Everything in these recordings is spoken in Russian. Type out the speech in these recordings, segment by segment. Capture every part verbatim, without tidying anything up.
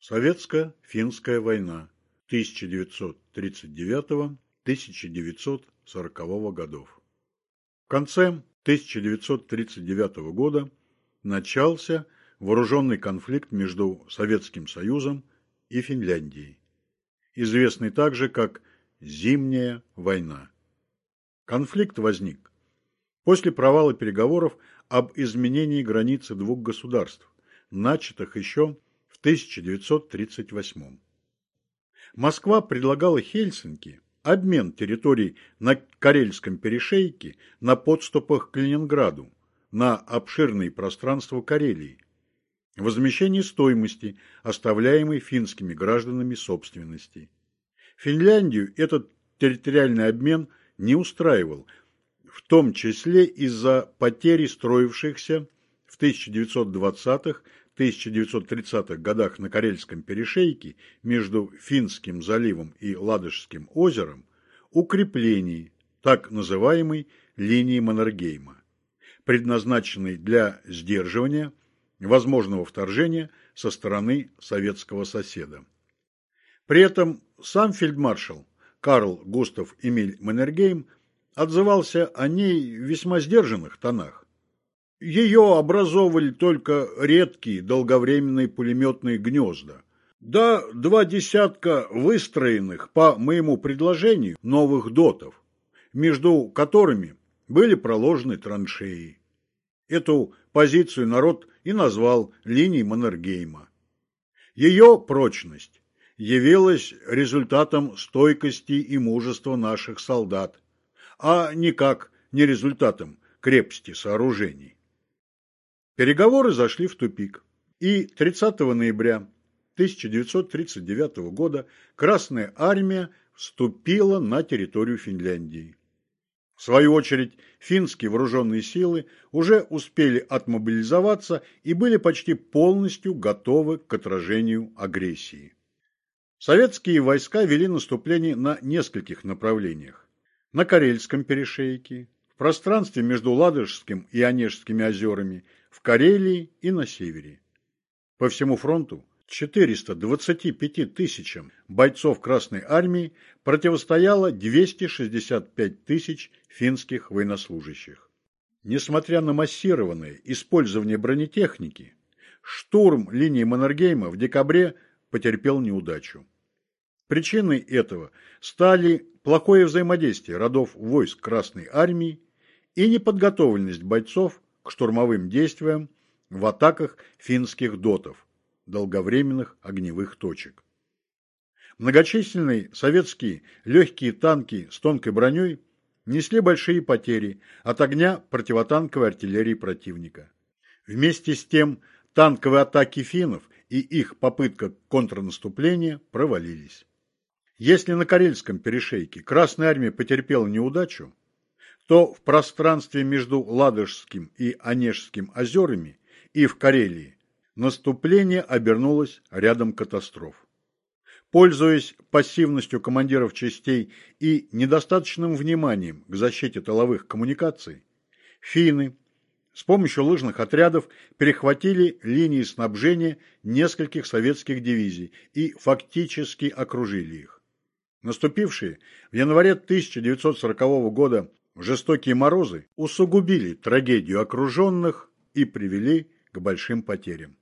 Советско-финская война тысяча девятьсот тридцать девятого — тысяча девятьсот сорокового годов. В конце тысяча девятьсот тридцать девятого года начался вооруженный конфликт между Советским Союзом и Финляндией, известный также как Зимняя война. Конфликт возник после провала переговоров об изменении границы двух государств, начатых еще в тысяча девятьсот тридцать восьмом. Москва предлагала Хельсинки обмен территорий на Карельском перешейке на подступах к Ленинграду на обширные пространства Карелии, возмещение стоимости, оставляемой финскими гражданами собственности. Финляндию этот территориальный обмен не устраивал, в том числе из-за потери строившихся в тысяча девятьсот двадцатых — тысяча девятьсот тридцатых годах на Карельском перешейке между Финским заливом и Ладожским озером укреплений так называемой линии Маннергейма, предназначенной для сдерживания возможного вторжения со стороны советского соседа. При этом сам фельдмаршал Карл Густав Эмиль Маннергейм отзывался о ней в весьма сдержанных тонах. Ее образовывали только редкие долговременные пулеметные гнезда, да два десятка выстроенных, по моему предложению, новых дотов, между которыми были проложены траншеи. Эту позицию народ и назвал линией Маннергейма. Ее прочность явилась результатом стойкости и мужества наших солдат, а никак не результатом крепости сооружений. Переговоры зашли в тупик, и тридцатого ноября тысяча девятьсот тридцать девятого года Красная Армия вступила на территорию Финляндии. В свою очередь, финские вооруженные силы уже успели отмобилизоваться и были почти полностью готовы к отражению агрессии. Советские войска вели наступление на нескольких направлениях. На Карельском перешейке, в пространстве между Ладожским и Онежскими озерами, в Карелии и на севере. По всему фронту четыреста двадцати пяти тысячам бойцов Красной Армии противостояло двести шестьдесят пять тысяч финских военнослужащих. Несмотря на массированное использование бронетехники, штурм линии Маннергейма в декабре потерпел неудачу. Причиной этого стали плохое взаимодействие родов войск Красной Армии и неподготовленность бойцов к штурмовым действиям в атаках финских дотов, долговременных огневых точек. Многочисленные советские легкие танки с тонкой броней несли большие потери от огня противотанковой артиллерии противника. Вместе с тем танковые атаки финнов и их попытка контрнаступления провалились. Если на Карельском перешейке Красная Армия потерпела неудачу, то в пространстве между Ладожским и Онежским озерами и в Карелии наступление обернулось рядом катастроф. Пользуясь пассивностью командиров частей и недостаточным вниманием к защите тыловых коммуникаций, финны с помощью лыжных отрядов перехватили линии снабжения нескольких советских дивизий и фактически окружили их. Наступившие в январе тысяча девятьсот сорокового года жестокие морозы усугубили трагедию окруженных и привели к большим потерям.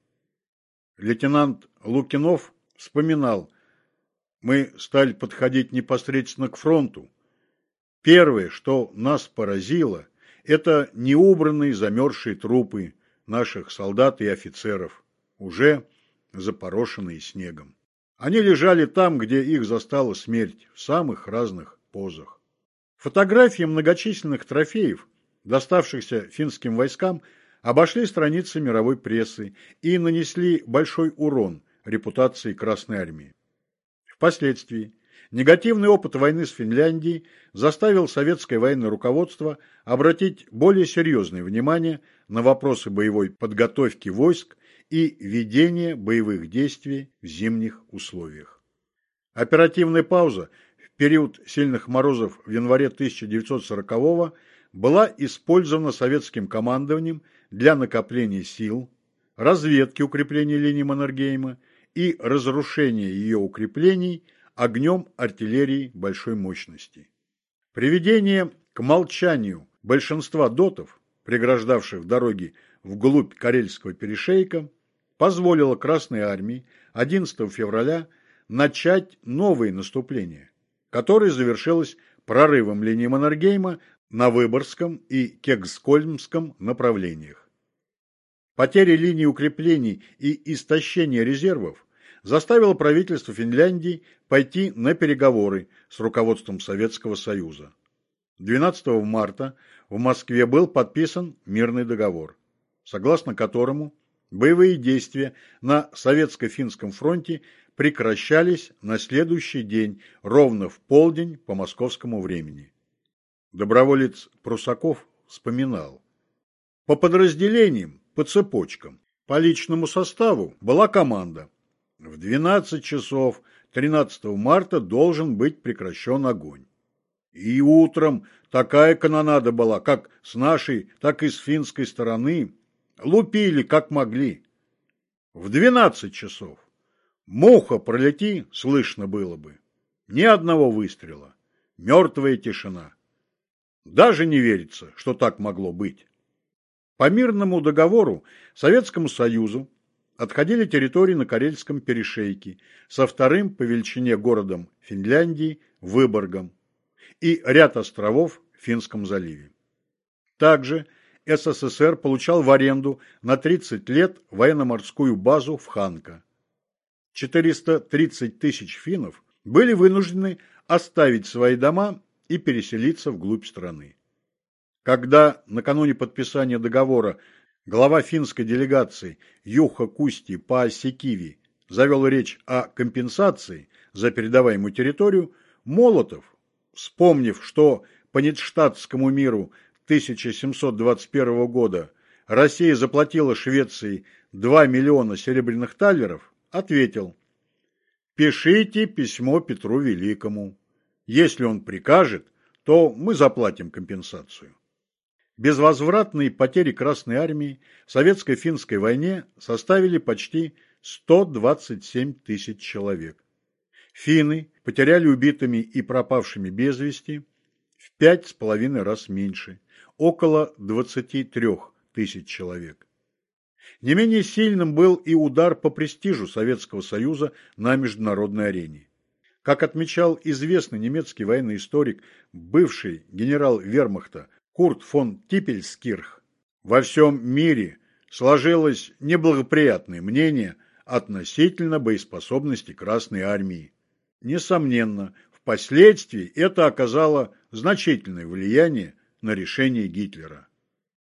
Лейтенант Лукинов вспоминал: «Мы стали подходить непосредственно к фронту. Первое, что нас поразило, это неубранные замерзшие трупы наших солдат и офицеров, уже запорошенные снегом. Они лежали там, где их застала смерть, в самых разных позах». Фотографии многочисленных трофеев, доставшихся финским войскам, обошли страницы мировой прессы и нанесли большой урон репутации Красной Армии. Впоследствии негативный опыт войны с Финляндией заставил советское военное руководство обратить более серьезное внимание на вопросы боевой подготовки войск и ведения боевых действий в зимних условиях. Оперативная пауза в период сильных морозов в январе тысяча девятьсот сорокового была использована советским командованием для накопления сил, разведки укрепления линии Маннергейма и разрушение ее укреплений огнем артиллерии большой мощности. Приведение к молчанию большинства дотов, преграждавших дороги вглубь Карельского перешейка, позволило Красной армии одиннадцатого февраля начать новые наступления, которое завершилось прорывом линии Маннергейма на Выборгском и Кексгольмском направлениях. Потери линии укреплений и истощение резервов заставило правительство Финляндии пойти на переговоры с руководством Советского Союза. двенадцатого марта в Москве был подписан мирный договор, согласно которому боевые действия на Советско-финском фронте прекращались на следующий день ровно в полдень по московскому времени. Доброволец Прусаков вспоминал: по подразделениям, по цепочкам, по личному составу была команда: в двенадцать часов тринадцатого марта должен быть прекращен огонь. И утром такая канонада была, как с нашей, так и с финской стороны. Лупили, как могли. В двенадцать часов. Муха пролети, слышно было бы. Ни одного выстрела. Мертвая тишина. Даже не верится, что так могло быть. По мирному договору Советскому Союзу отходили территории на Карельском перешейке со вторым по величине городом Финляндии Выборгом и ряд островов в Финском заливе. Также СССР получал в аренду на тридцать лет военно-морскую базу в Ханка. четыреста тридцать тысяч финнов были вынуждены оставить свои дома и переселиться вглубь страны. Когда накануне подписания договора глава финской делегации Юха Кусти Паасикиви завел речь о компенсации за передаваемую территорию, Молотов, вспомнив, что по Нидштадтскому миру тысяча семьсот двадцать первого года Россия заплатила Швеции два миллиона серебряных талеров, ответил: «Пишите письмо Петру Великому. Если он прикажет, то мы заплатим компенсацию». Безвозвратные потери Красной армии в советско-финской войне составили почти сто двадцать семь тысяч человек. Финны потеряли убитыми и пропавшими без вести в пять с половиной раз меньше, около двадцати трёх тысяч человек. Не менее сильным был и удар по престижу Советского Союза на международной арене. Как отмечал известный немецкий военный историк, бывший генерал вермахта Курт фон Типпельскирх, во всем мире сложилось неблагоприятное мнение относительно боеспособности Красной армии. Несомненно, впоследствии это оказало значительное влияние на решение Гитлера.